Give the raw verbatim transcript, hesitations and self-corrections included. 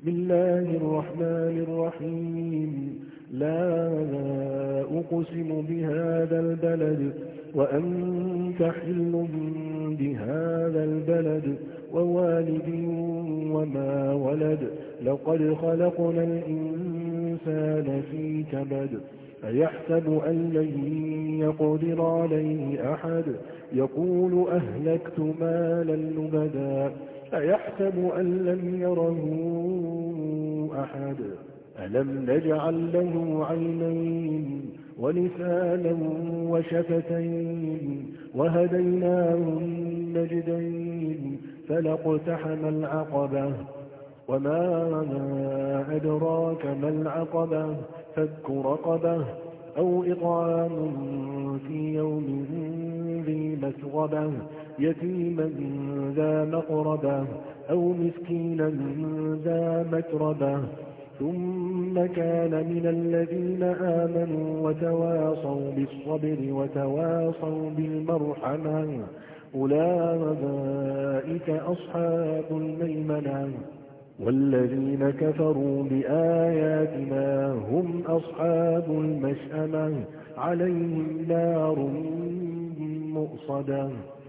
بسم الله الرحمن الرحيم لا أقسم بهذا البلد وأنت حل بهذا البلد ووالد وما ولد لقد خلقنا الإنسان في كبد أيحسب أن لن يقدر عليه أحد يقول أهلكت مالا لبدا أيحسب أن لم يره أحد ألم نجعل له عينين ولسانا وشفتين وهديناه النجدين فلاقتحم العقبة وما أدراك ما العقبة فك رقبة أو إطعام في يوم ذي مسغبة يتيما ذا مقربة أو مسكينا ذا متربة ثم كان من الذين آمنوا وتواصوا بالصبر وتواصوا بالمرحمة أولئك أصحاب الميمنة والذين كفروا بآياتنا هم أصحاب المشأمة عليهم نار مؤصدة